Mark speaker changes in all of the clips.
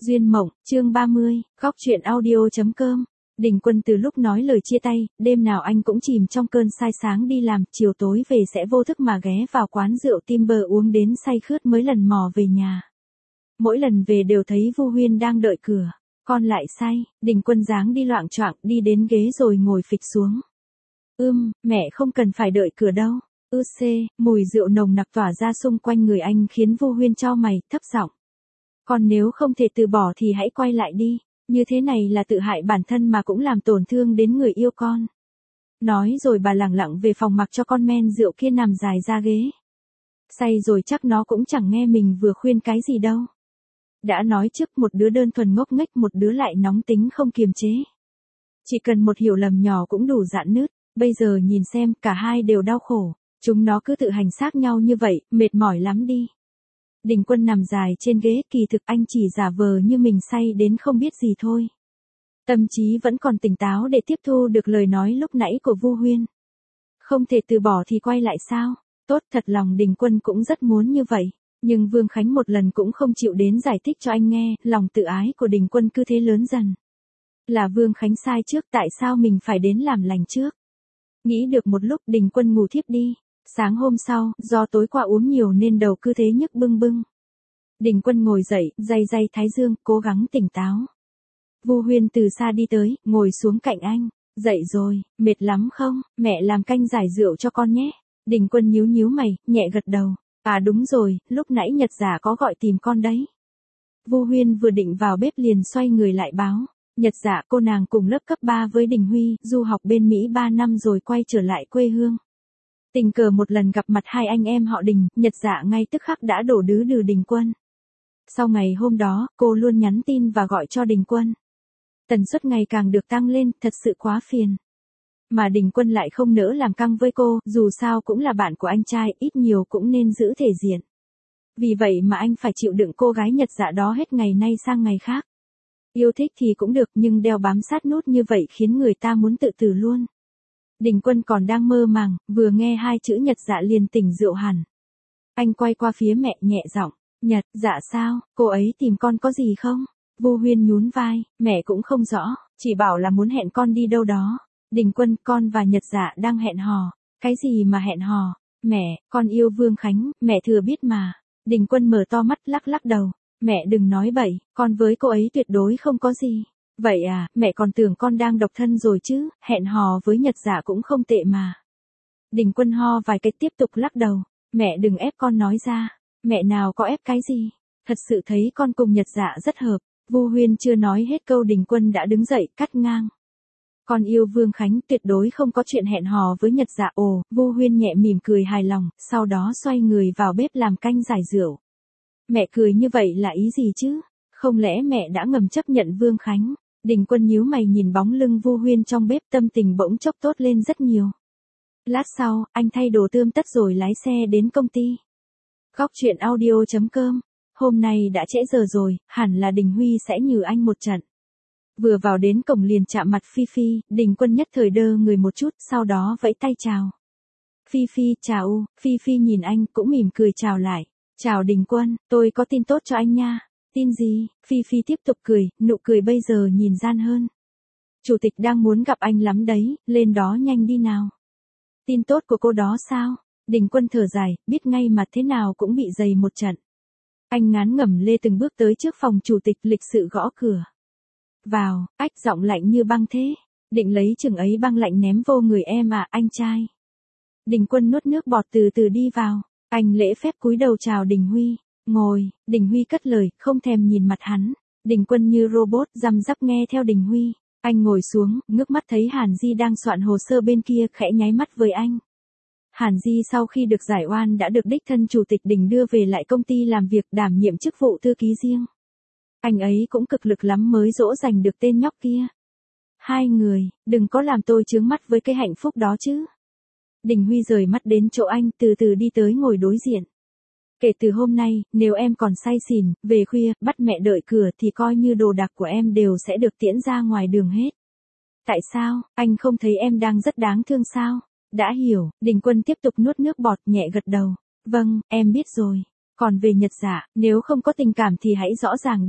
Speaker 1: Duyên mộng, chương 30, góc truyện audio.com. Đình Quân từ lúc nói lời chia tay, đêm nào anh cũng chìm trong cơn say sáng đi làm, chiều tối về sẽ vô thức mà ghé vào quán rượu Timber uống đến say khướt mới lần mò về nhà. Mỗi lần về đều thấy Vu Huyên đang đợi cửa. Con lại say, Đình Quân dáng đi loạng choạng đi đến ghế rồi ngồi phịch xuống. Mẹ không cần phải đợi cửa đâu. Mùi rượu nồng nặc tỏa ra xung quanh người anh khiến Vu Huyên chau mày, thấp giọng. Còn nếu không thể từ bỏ thì hãy quay lại đi, như thế này là tự hại bản thân mà cũng làm tổn thương đến người yêu con. Nói rồi bà lẳng lặng về phòng mặc cho con men rượu kia nằm dài ra ghế. Say rồi chắc nó cũng chẳng nghe mình vừa khuyên cái gì đâu. Đã nói trước, một đứa đơn thuần ngốc nghếch, một đứa lại nóng tính không kiềm chế. Chỉ cần một hiểu lầm nhỏ cũng đủ rạn nứt, bây giờ nhìn xem cả hai đều đau khổ, chúng nó cứ tự hành xác nhau như vậy, mệt mỏi lắm đi. Đình Quân nằm dài trên ghế, kỳ thực anh chỉ giả vờ như mình say đến không biết gì thôi. Tâm trí vẫn còn tỉnh táo để tiếp thu được lời nói lúc nãy của Vu Huyên. Không thể từ bỏ thì quay lại sao? Tốt, thật lòng Đình Quân cũng rất muốn như vậy. Nhưng Vương Khánh một lần cũng không chịu đến giải thích cho anh nghe, lòng tự ái của Đình Quân cứ thế lớn dần. Là Vương Khánh sai trước, tại sao mình phải đến làm lành trước? Nghĩ được một lúc, Đình Quân ngủ thiếp đi. Sáng hôm sau, do tối qua uống nhiều nên đầu cứ thế nhức bưng bưng. Đình Quân ngồi dậy, day thái dương, cố gắng tỉnh táo. Vu Huyên từ xa đi tới, ngồi xuống cạnh anh. Dậy rồi, mệt lắm không? Mẹ làm canh giải rượu cho con nhé. Đình Quân nhíu mày, nhẹ gật đầu. À đúng rồi, lúc nãy Nhật Giả có gọi tìm con đấy. Vu Huyên vừa định vào bếp liền xoay người lại báo. Nhật Giả, cô nàng cùng lớp cấp 3 với Đình Huy, du học bên Mỹ 3 năm rồi quay trở lại quê hương. Tình cờ một lần gặp mặt hai anh em họ Đình, Nhật Giả ngay tức khắc đã đổ đứ Đình Quân. Sau ngày hôm đó, cô luôn nhắn tin và gọi cho Đình Quân. Tần suất ngày càng được tăng lên, thật sự quá phiền. Mà Đình Quân lại không nỡ làm căng với cô, dù sao cũng là bạn của anh trai, ít nhiều cũng nên giữ thể diện. Vì vậy mà anh phải chịu đựng cô gái Nhật Giả đó hết ngày nay sang ngày khác. Yêu thích thì cũng được, nhưng đeo bám sát nút như vậy khiến người ta muốn tự tử luôn. Đình Quân còn đang mơ màng, vừa nghe hai chữ Nhật Dạ liền tỉnh rượu hẳn. Anh quay qua phía mẹ nhẹ giọng, Nhật, dạ sao, cô ấy tìm con có gì không? Vu Huyên nhún vai, mẹ cũng không rõ, chỉ bảo là muốn hẹn con đi đâu đó. Đình Quân, con và Nhật Dạ đang hẹn hò. Cái gì mà hẹn hò? Mẹ, con yêu Vương Khánh, mẹ thừa biết mà. Đình Quân mở to mắt lắc đầu, mẹ đừng nói bậy, con với cô ấy tuyệt đối không có gì. Vậy à, mẹ còn tưởng con đang độc thân rồi chứ, hẹn hò với Nhật Giả cũng không tệ mà. Đình Quân ho vài cái tiếp tục lắc đầu, mẹ đừng ép con nói ra, mẹ nào có ép cái gì, thật sự thấy con cùng Nhật Giả rất hợp. Vu Huyên chưa nói hết câu Đình Quân đã đứng dậy cắt ngang. Con yêu Vương Khánh, tuyệt đối không có chuyện hẹn hò với Nhật Giả. Ồ, Vu Huyên nhẹ mỉm cười hài lòng, sau đó xoay người vào bếp làm canh giải rượu. Mẹ cười như vậy là ý gì chứ? Không lẽ mẹ đã ngầm chấp nhận Vương Khánh? Đình Quân nhíu mày nhìn bóng lưng Vu Huyên trong bếp, tâm tình bỗng chốc tốt lên rất nhiều. Lát sau, anh thay đồ tươm tất rồi lái xe đến công ty. Góc truyện audio.com. Hôm nay đã trễ giờ rồi, hẳn là Đình Huy sẽ nhừ anh một trận. Vừa vào đến cổng liền chạm mặt Phi Phi, Đình Quân nhất thời đơ người một chút, sau đó vẫy tay chào. Phi Phi, chào. Phi Phi nhìn anh cũng mỉm cười chào lại. Chào Đình Quân, tôi có tin tốt cho anh nha. Tin gì? Phi Phi tiếp tục cười, nụ cười bây giờ nhìn gian hơn. Chủ tịch đang muốn gặp anh lắm đấy, lên đó nhanh đi nào. Tin tốt của cô đó sao? Đình Quân thở dài, biết ngay mà thế nào cũng bị dày một trận. Anh ngán ngẩm lê từng bước tới trước phòng chủ tịch, lịch sự gõ cửa. Vào, ách, giọng lạnh như băng thế. Định lấy chừng ấy băng lạnh ném vô người em à, anh trai. Đình Quân nuốt nước bọt từ từ đi vào. Anh lễ phép cúi đầu chào Đình Huy. Ngồi, Đình Huy cất lời, không thèm nhìn mặt hắn. Đình Quân như robot, răm rắp nghe theo Đình Huy. Anh ngồi xuống, ngước mắt thấy Hàn Di đang soạn hồ sơ bên kia, khẽ nháy mắt với anh. Hàn Di sau khi được giải oan đã được đích thân chủ tịch Đình đưa về lại công ty làm việc, đảm nhiệm chức vụ thư ký riêng. Anh ấy cũng cực lực lắm mới dỗ dành được tên nhóc kia. Hai người, đừng có làm tôi chướng mắt với cái hạnh phúc đó chứ. Đình Huy rời mắt đến chỗ anh, từ từ đi tới ngồi đối diện. Kể từ hôm nay, nếu em còn say xỉn, về khuya, bắt mẹ đợi cửa thì coi như đồ đạc của em đều sẽ được tiễn ra ngoài đường hết. Tại sao, anh không thấy em đang rất đáng thương sao? Đã hiểu, Đình Quân tiếp tục nuốt nước bọt, nhẹ gật đầu. Vâng, em biết rồi. Còn về Nhật Giả, nếu không có tình cảm thì hãy rõ ràng đi.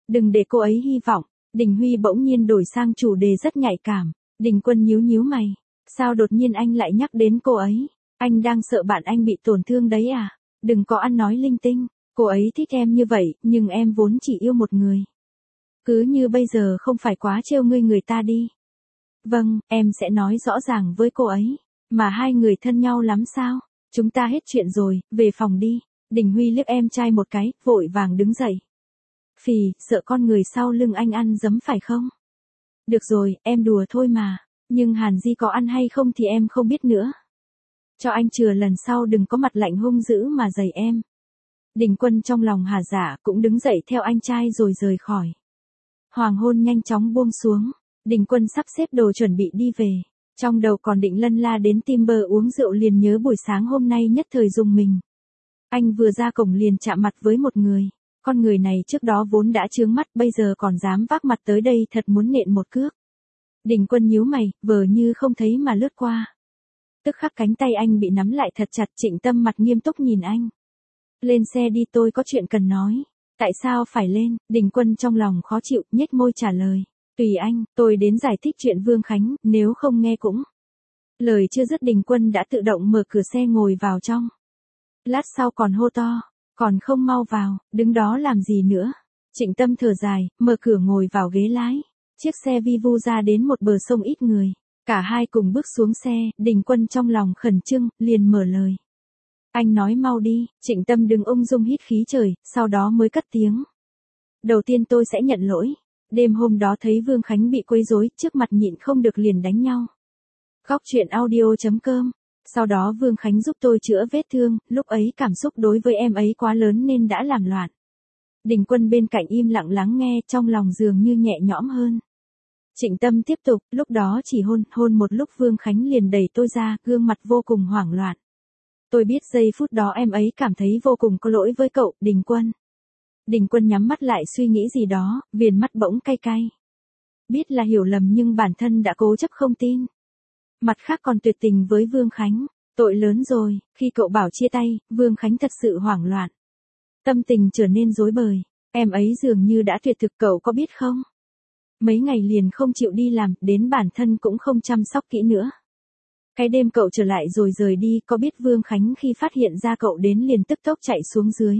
Speaker 1: Đừng để cô ấy hy vọng. Đình Huy bỗng nhiên đổi sang chủ đề rất nhạy cảm. Đình Quân nhíu nhíu mày. Sao đột nhiên anh lại nhắc đến cô ấy? Anh đang sợ bạn anh bị tổn thương đấy à? Đừng có ăn nói linh tinh. Cô ấy thích em như vậy, nhưng em vốn chỉ yêu một người. Cứ như bây giờ không phải quá trêu ngươi người ta đi. Vâng, em sẽ nói rõ ràng với cô ấy. Mà hai người thân nhau lắm sao? Chúng ta hết chuyện rồi, về phòng đi. Đình Huy liếc em trai một cái, vội vàng đứng dậy. Phì, sợ con người sau lưng anh ăn giấm phải không? Được rồi, em đùa thôi mà. Nhưng Hàn Di có ăn hay không thì em không biết nữa. Cho anh chừa lần sau đừng có mặt lạnh hung dữ mà giày em. Đình Quân trong lòng hả dạ cũng đứng dậy theo anh trai rồi rời khỏi. Hoàng hôn nhanh chóng buông xuống. Đình Quân sắp xếp đồ chuẩn bị đi về. Trong đầu còn định lân la đến Timber uống rượu liền nhớ buổi sáng hôm nay nhất thời dùng mình. Anh vừa ra cổng liền chạm mặt với một người. Con người này trước đó vốn đã chướng mắt bây giờ còn dám vác mặt tới đây thật muốn nện một cước. Đình Quân nhíu mày, vờ như không thấy mà lướt qua. Tức khắc cánh tay anh bị nắm lại thật chặt. Trịnh Tâm mặt nghiêm túc nhìn anh. Lên xe đi, tôi có chuyện cần nói. Tại sao phải lên? Đình Quân trong lòng khó chịu, nhếch môi trả lời. Tùy anh, tôi đến giải thích chuyện Vương Khánh, nếu không nghe cũng. Lời chưa dứt Đình Quân đã tự động mở cửa xe ngồi vào trong. Lát sau còn hô to, còn không mau vào, đứng đó làm gì nữa. Trịnh Tâm thở dài, mở cửa ngồi vào ghế lái. Chiếc xe vi vu ra đến một bờ sông ít người. Cả hai cùng bước xuống xe, Đình Quân trong lòng khẩn trương, liền mở lời. Anh nói mau đi. Trịnh Tâm đứng ung dung hít khí trời, sau đó mới cất tiếng. Đầu tiên tôi sẽ nhận lỗi. Đêm hôm đó thấy Vương Khánh bị quấy rối, trước mặt nhịn không được liền đánh nhau. Góc truyện audio.com. Sau đó Vương Khánh giúp tôi chữa vết thương, lúc ấy cảm xúc đối với em ấy quá lớn nên đã làm loạn. Đình Quân bên cạnh im lặng lắng nghe, trong lòng dường như nhẹ nhõm hơn. Trịnh Tâm tiếp tục, lúc đó chỉ hôn một lúc Vương Khánh liền đẩy tôi ra, gương mặt vô cùng hoảng loạn. Tôi biết giây phút đó em ấy cảm thấy vô cùng có lỗi với cậu, Đình Quân. Đình Quân nhắm mắt lại suy nghĩ gì đó, viền mắt bỗng cay cay. Biết là hiểu lầm nhưng bản thân đã cố chấp không tin. Mặt khác còn tuyệt tình với Vương Khánh. Tội lớn rồi, khi cậu bảo chia tay, Vương Khánh thật sự hoảng loạn. Tâm tình trở nên rối bời. Em ấy dường như đã tuyệt thực, cậu có biết không? Mấy ngày liền không chịu đi làm, đến bản thân cũng không chăm sóc kỹ nữa. Cái đêm cậu trở lại rồi rời đi, có biết Vương Khánh khi phát hiện ra cậu đến liền tức tốc chạy xuống dưới.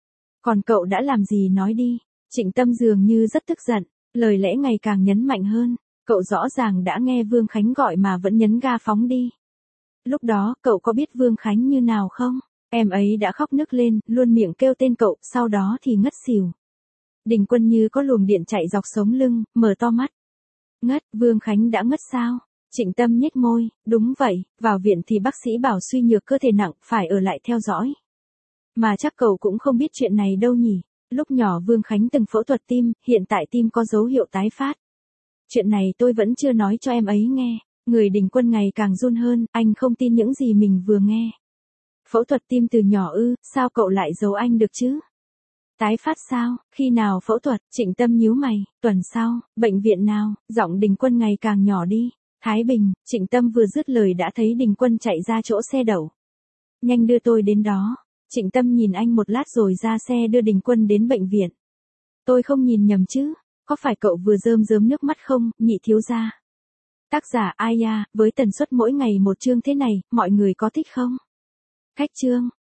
Speaker 1: Còn cậu đã làm gì nói đi. Trịnh Tâm dường như rất tức giận, lời lẽ ngày càng nhấn mạnh hơn. Cậu rõ ràng đã nghe Vương Khánh gọi mà vẫn nhấn ga phóng đi. Lúc đó, cậu có biết Vương Khánh như nào không? Em ấy đã khóc nức lên, luôn miệng kêu tên cậu, sau đó thì ngất xỉu. Đình Quân như có luồng điện chạy dọc sống lưng, mở to mắt. Ngất, Vương Khánh đã ngất sao? Trịnh Tâm nhếch môi, đúng vậy, vào viện thì bác sĩ bảo suy nhược cơ thể nặng, phải ở lại theo dõi. Mà chắc cậu cũng không biết chuyện này đâu nhỉ. Lúc nhỏ Vương Khánh từng phẫu thuật tim, hiện tại tim có dấu hiệu tái phát. Chuyện này tôi vẫn chưa nói cho em ấy nghe. Người Đình Quân ngày càng run hơn, anh không tin những gì mình vừa nghe. Phẫu thuật tim từ nhỏ ư, sao cậu lại giấu anh được chứ? Tái phát sao, khi nào phẫu thuật? Trịnh Tâm nhíu mày, tuần sau, bệnh viện nào? Giọng Đình Quân ngày càng nhỏ đi. Thái Bình. Trịnh Tâm vừa dứt lời đã thấy Đình Quân chạy ra chỗ xe đậu. Nhanh đưa tôi đến đó. Trịnh Tâm nhìn anh một lát rồi ra xe đưa Đình Quân đến bệnh viện. Tôi không nhìn nhầm chứ? Có phải cậu vừa rơm rớm nước mắt không, nhị thiếu gia? Tác giả Aya, với tần suất mỗi ngày một chương thế này, mọi người có thích không? Khách chương.